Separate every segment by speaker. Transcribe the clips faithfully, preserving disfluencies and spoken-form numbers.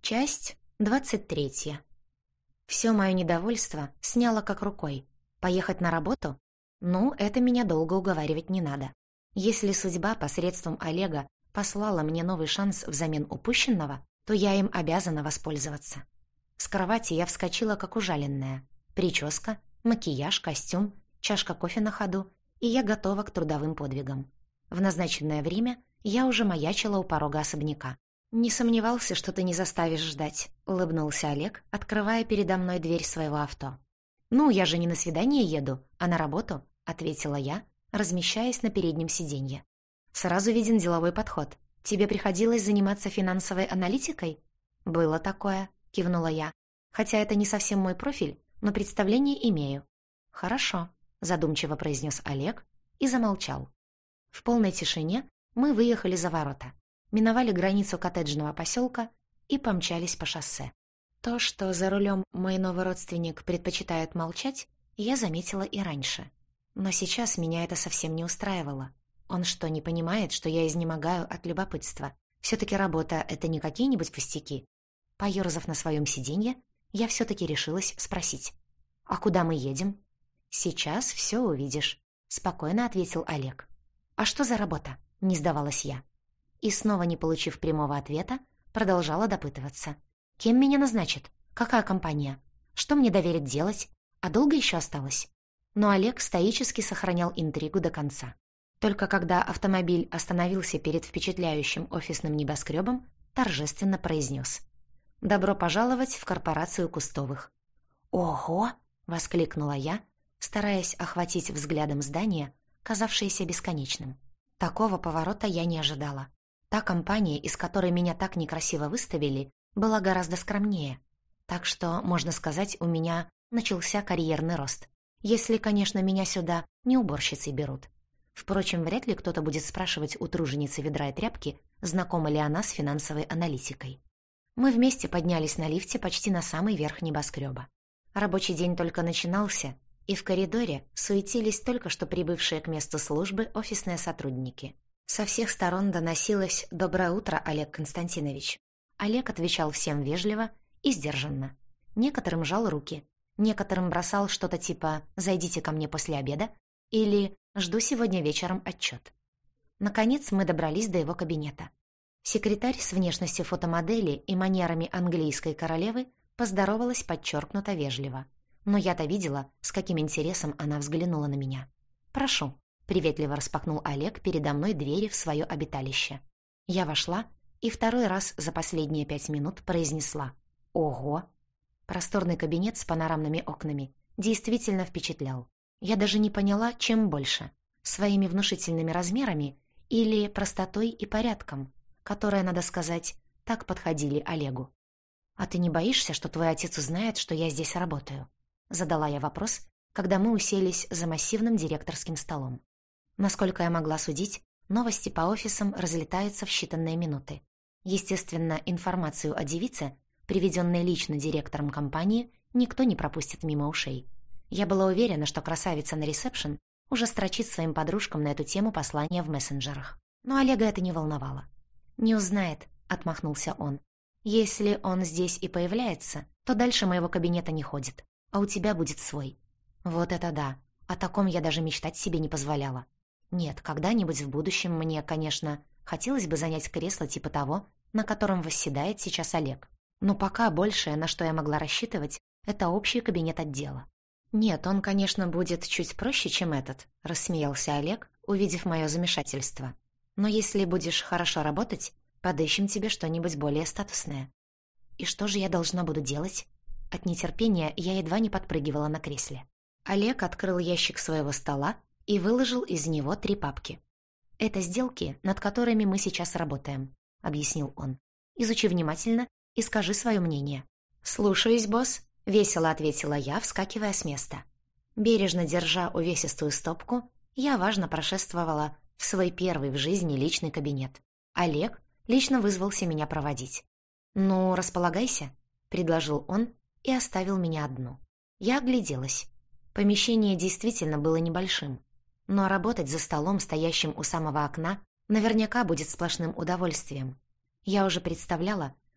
Speaker 1: Часть двадцать третья. Все мое недовольство сняло как рукой. Поехать на работу? Ну, это меня долго уговаривать не надо. Если судьба посредством Олега послала мне новый шанс взамен упущенного, то я им обязана воспользоваться. С кровати я вскочила как ужаленная. Прическа, макияж, костюм, чашка кофе на ходу, и я готова к трудовым подвигам. В назначенное время я уже маячила у порога особняка. «Не сомневался, что ты не заставишь ждать», — улыбнулся Олег, открывая передо мной дверь своего авто. «Ну, я же не на свидание еду, а на работу», — ответила я, размещаясь на переднем сиденье. «Сразу виден деловой подход. Тебе приходилось заниматься финансовой аналитикой?» «Было такое», — кивнула я. «Хотя это не совсем мой профиль, но представление имею». «Хорошо», — задумчиво произнес Олег и замолчал. В полной тишине мы выехали за ворота, миновали границу коттеджного поселка и помчались по шоссе. То, что за рулем мой новый родственник предпочитает молчать, я заметила и раньше. Но сейчас меня это совсем не устраивало. Он что, не понимает, что я изнемогаю от любопытства? Все-таки работа — это не какие-нибудь пустяки. Поёрзав на своем сиденье, я все-таки решилась спросить. «А куда мы едем?» «Сейчас все увидишь», — спокойно ответил Олег. «А что за работа?» — не сдавалась я. И снова, не получив прямого ответа, продолжала допытываться. «Кем меня назначат? Какая компания? Что мне доверят делать? А долго еще осталось?» Но Олег стоически сохранял интригу до конца. Только когда автомобиль остановился перед впечатляющим офисным небоскребом, торжественно произнес: «Добро пожаловать в корпорацию Кустовых». «Ого!» — воскликнула я, стараясь охватить взглядом здание, казавшееся бесконечным. Такого поворота я не ожидала. Та компания, из которой меня так некрасиво выставили, была гораздо скромнее. Так что, можно сказать, у меня начался карьерный рост. Если, конечно, меня сюда не уборщицей берут. Впрочем, вряд ли кто-то будет спрашивать у труженицы ведра и тряпки, знакома ли она с финансовой аналитикой. Мы вместе поднялись на лифте почти на самый верх небоскреба. Рабочий день только начинался, и в коридоре суетились только что прибывшие к месту службы офисные сотрудники. Со всех сторон доносилось «Доброе утро, Олег Константинович». Олег отвечал всем вежливо и сдержанно. Некоторым жал руки, некоторым бросал что-то типа «Зайдите ко мне после обеда» или «Жду сегодня вечером отчет». Наконец мы добрались до его кабинета. Секретарь с внешностью фотомодели и манерами английской королевы поздоровалась подчеркнуто вежливо. Но я-то видела, с каким интересом она взглянула на меня. «Прошу», — приветливо распахнул Олег передо мной двери в свое обиталище. Я вошла и второй раз за последние пять минут произнесла: «Ого!». Просторный кабинет с панорамными окнами действительно впечатлял. Я даже не поняла, чем больше — своими внушительными размерами или простотой и порядком, которые, надо сказать, так подходили Олегу. «А ты не боишься, что твой отец узнает, что я здесь работаю?» — задала я вопрос, когда мы уселись за массивным директорским столом. Насколько я могла судить, новости по офисам разлетаются в считанные минуты. Естественно, информацию о девице, приведенной лично директором компании, никто не пропустит мимо ушей. Я была уверена, что красавица на ресепшн уже строчит своим подружкам на эту тему послания в мессенджерах. Но Олега это не волновало. «Не узнает», — отмахнулся он. «Если он здесь и появляется, то дальше моего кабинета не ходит, а у тебя будет свой». Вот это да, о таком я даже мечтать себе не позволяла. Нет, когда-нибудь в будущем мне, конечно, хотелось бы занять кресло типа того, на котором восседает сейчас Олег. Но пока большее, на что я могла рассчитывать, это общий кабинет отдела. «Нет, он, конечно, будет чуть проще, чем этот», — рассмеялся Олег, увидев мое замешательство. «Но если будешь хорошо работать, подыщем тебе что-нибудь более статусное». «И что же я должна буду делать?» От нетерпения я едва не подпрыгивала на кресле. Олег открыл ящик своего стола и выложил из него три папки. «Это сделки, над которыми мы сейчас работаем», — объяснил он. «Изучи внимательно и скажи свое мнение». «Слушаюсь, босс», — весело ответила я, вскакивая с места. Бережно держа увесистую стопку, я важно прошествовала в свой первый в жизни личный кабинет. Олег лично вызвался меня проводить. «Ну, располагайся», — предложил он и оставил меня одну. Я огляделась. Помещение действительно было небольшим, но работать за столом, стоящим у самого окна, наверняка будет сплошным удовольствием. Я уже представляла,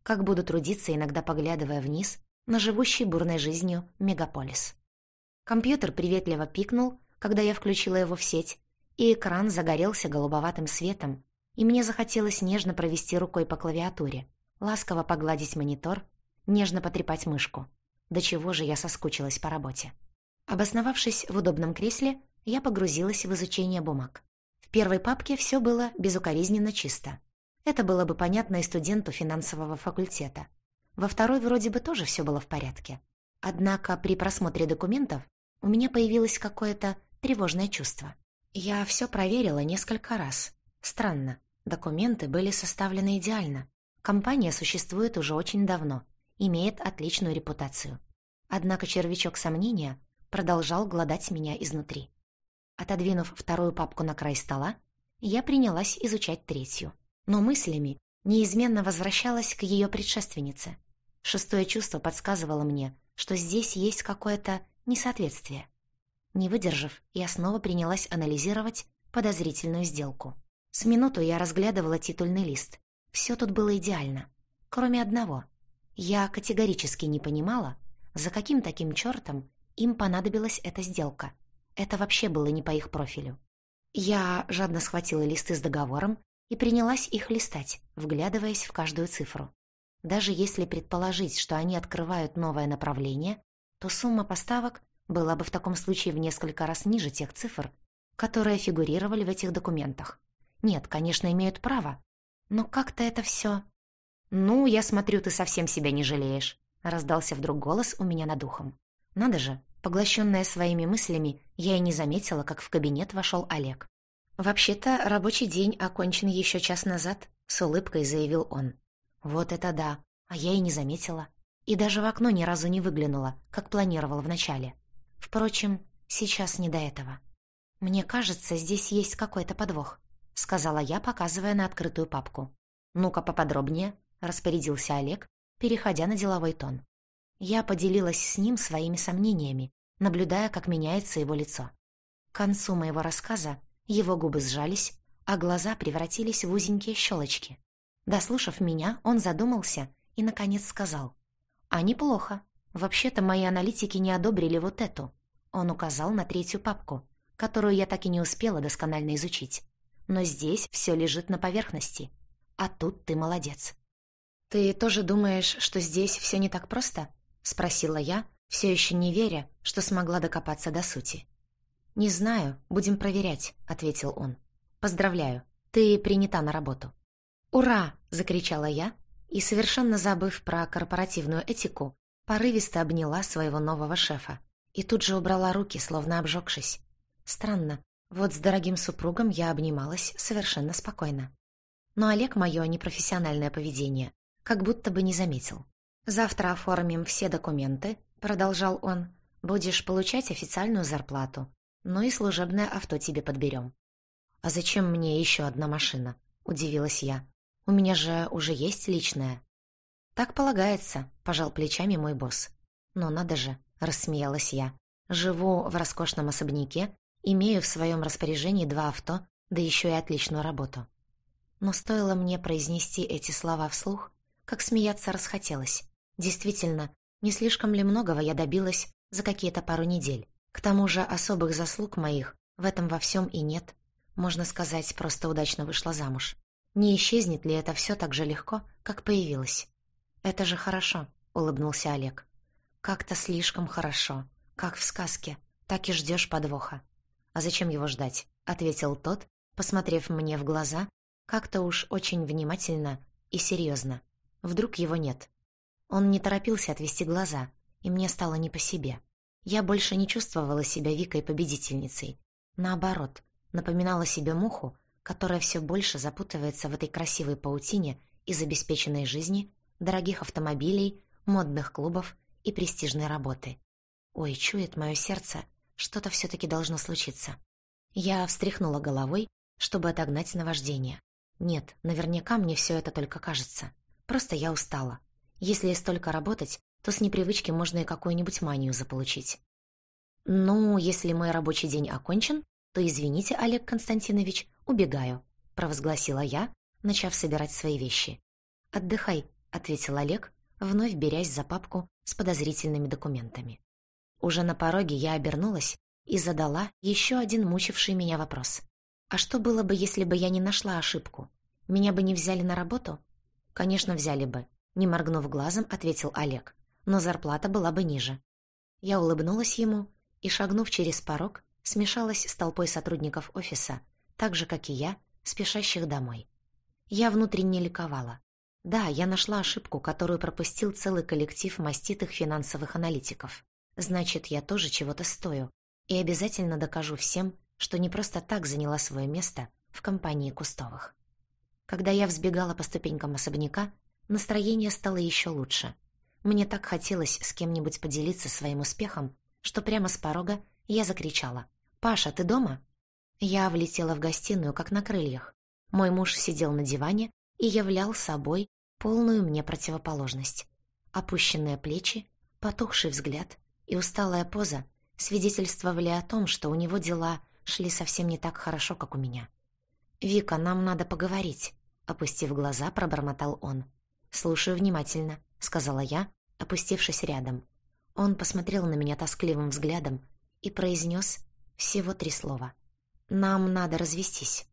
Speaker 1: как буду трудиться, иногда поглядывая вниз на живущий бурной жизнью мегаполис. Компьютер приветливо пикнул, когда я включила его в сеть, и экран загорелся голубоватым светом, и мне захотелось нежно провести рукой по клавиатуре, ласково погладить монитор, нежно потрепать мышку. До чего же я соскучилась по работе. Обосновавшись в удобном кресле, я погрузилась в изучение бумаг. В первой папке все было безукоризненно чисто. Это было бы понятно и студенту финансового факультета. Во второй вроде бы тоже все было в порядке. Однако при просмотре документов у меня появилось какое-то тревожное чувство. Я все проверила несколько раз. Странно, документы были составлены идеально. Компания существует уже очень давно, имеет отличную репутацию. Однако червячок сомнения продолжал глодать меня изнутри. Отодвинув вторую папку на край стола, я принялась изучать третью. Но мыслями неизменно возвращалась к ее предшественнице. Шестое чувство подсказывало мне, что здесь есть какое-то несоответствие. Не выдержав, я снова принялась анализировать подозрительную сделку. С минуту я разглядывала титульный лист. Все тут было идеально, кроме одного. Я категорически не понимала, за каким таким чертом им понадобилась эта сделка. Это вообще было не по их профилю. Я жадно схватила листы с договором и принялась их листать, вглядываясь в каждую цифру. Даже если предположить, что они открывают новое направление, то сумма поставок была бы в таком случае в несколько раз ниже тех цифр, которые фигурировали в этих документах. Нет, конечно, имеют право, но как-то это все... «Ну, я смотрю, ты совсем себя не жалеешь», — раздался вдруг голос у меня над ухом. Надо же, поглощенная своими мыслями, я и не заметила, как в кабинет вошел Олег. «Вообще-то рабочий день окончен еще час назад», — с улыбкой заявил он. «Вот это да, а я и не заметила. И даже в окно ни разу не выглянула, как планировала вначале. Впрочем, сейчас не до этого. Мне кажется, здесь есть какой-то подвох», — сказала я, показывая на открытую папку. «Ну-ка поподробнее», — распорядился Олег, переходя на деловой тон. Я поделилась с ним своими сомнениями, наблюдая, как меняется его лицо. К концу моего рассказа его губы сжались, а глаза превратились в узенькие щелочки. Дослушав меня, он задумался и, наконец, сказал: «А неплохо. Вообще-то мои аналитики не одобрили вот эту». Он указал на третью папку, которую я так и не успела досконально изучить. «Но здесь все лежит на поверхности. А тут ты молодец». «Ты тоже думаешь, что здесь все не так просто?» — спросила я, все еще не веря, что смогла докопаться до сути. «Не знаю, будем проверять», — ответил он. «Поздравляю, ты принята на работу». «Ура!» — закричала я и, совершенно забыв про корпоративную этику, порывисто обняла своего нового шефа и тут же убрала руки, словно обжегшись. Странно, вот с дорогим супругом я обнималась совершенно спокойно. Но Олег мое непрофессиональное поведение как будто бы не заметил. «Завтра оформим все документы», — продолжал он. «Будешь получать официальную зарплату. Ну и служебное авто тебе подберем». «А зачем мне еще одна машина?» — удивилась я. «У меня же уже есть личная». «Так полагается», — пожал плечами мой босс. «Но надо же», — рассмеялась я. «Живу в роскошном особняке, имею в своем распоряжении два авто, да еще и отличную работу». Но стоило мне произнести эти слова вслух, как смеяться расхотелось. Действительно, не слишком ли многого я добилась за какие-то пару недель? К тому же особых заслуг моих в этом во всем и нет. Можно сказать, просто удачно вышла замуж. Не исчезнет ли это все так же легко, как появилось? «Это же хорошо», — улыбнулся Олег. «Как-то слишком хорошо. Как в сказке. Так и ждешь подвоха». «А зачем его ждать?» — ответил тот, посмотрев мне в глаза, как-то уж очень внимательно и серьезно. Вдруг его нет. Он не торопился отвести глаза, и мне стало не по себе. Я больше не чувствовала себя Викой-победительницей. Наоборот, напоминала себе муху, которая все больше запутывается в этой красивой паутине из обеспеченной жизни, дорогих автомобилей, модных клубов и престижной работы. Ой, чует мое сердце, что-то все-таки должно случиться. Я встряхнула головой, чтобы отогнать наваждение. Нет, наверняка мне все это только кажется. Просто я устала. Если столько работать, то с непривычки можно и какую-нибудь манию заполучить. «Ну, если мой рабочий день окончен, то, извините, Олег Константинович, убегаю», — провозгласила я, начав собирать свои вещи. «Отдыхай, ответил Олег, вновь берясь за папку с подозрительными документами. Уже на пороге я обернулась и задала еще один мучивший меня вопрос. А что было бы, если бы я не нашла ошибку? Меня бы не взяли на работу? Конечно, взяли бы, не моргнув глазом, ответил Олег, но зарплата была бы ниже. Я улыбнулась ему и, шагнув через порог, смешалась с толпой сотрудников офиса, так же, как и я, спешащих домой. Я внутренне ликовала. Да, я нашла ошибку, которую пропустил целый коллектив маститых финансовых аналитиков. Значит, я тоже чего-то стою и обязательно докажу всем, что не просто так заняла свое место в компании Кустовых. Когда я взбегала по ступенькам особняка, настроение стало еще лучше. Мне так хотелось с кем-нибудь поделиться своим успехом, что прямо с порога я закричала: «Паша, ты дома?» Я влетела в гостиную, как на крыльях. Мой муж сидел на диване и являл собой полную мне противоположность. Опущенные плечи, потухший взгляд и усталая поза свидетельствовали о том, что у него дела шли совсем не так хорошо, как у меня. «Вика, нам надо поговорить», — опустив глаза, пробормотал он. «Слушаю внимательно», — сказала я, опустившись рядом. Он посмотрел на меня тоскливым взглядом и произнес всего три слова. «Нам надо развестись».